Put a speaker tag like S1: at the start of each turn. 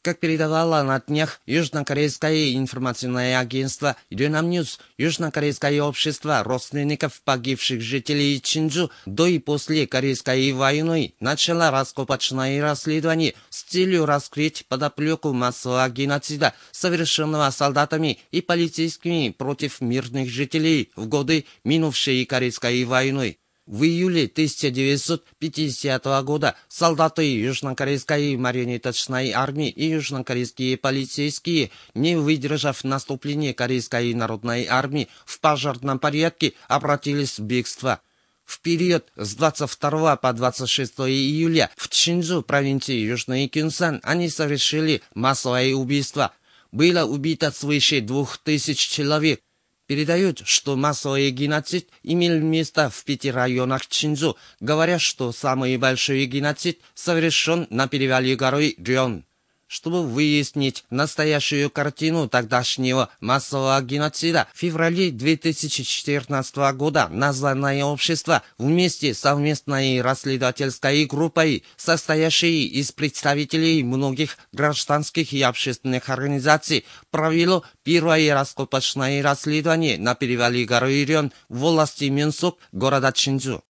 S1: Как передавало на днях южнокорейское информационное агентство Рёнамньюс, южнокорейское общество родственников погибших жителей Чинджу до и после Корейской войны начало раскопочное расследование с целью раскрыть подоплеку массового геноцида, совершенного солдатами и полицейскими против мирных жителей в годы минувшей Корейской войны. В июле 1950 года солдаты южнокорейской марионеточной армии и южнокорейские полицейские, не выдержав наступления Корейской народной армии, в пожарном порядке обратились в бегство. В период с 22 по 26 июля в Чинджу, провинции Южный Кёнсан, они совершили массовое убийство. Было убито свыше 2000 человек. Передают, что массовый геноцид имел место в 5 районах Чинджу, говоря, что самый большой геноцид совершен на перевале горы Рён. Чтобы выяснить настоящую картину тогдашнего массового геноцида, в феврале 2014 года названное общество вместе с совместной расследовательской группой, состоящей из представителей многих гражданских и общественных организаций, провело первое раскопочное расследование на перевале горы Рён в области Мёнсок, города Чинджу.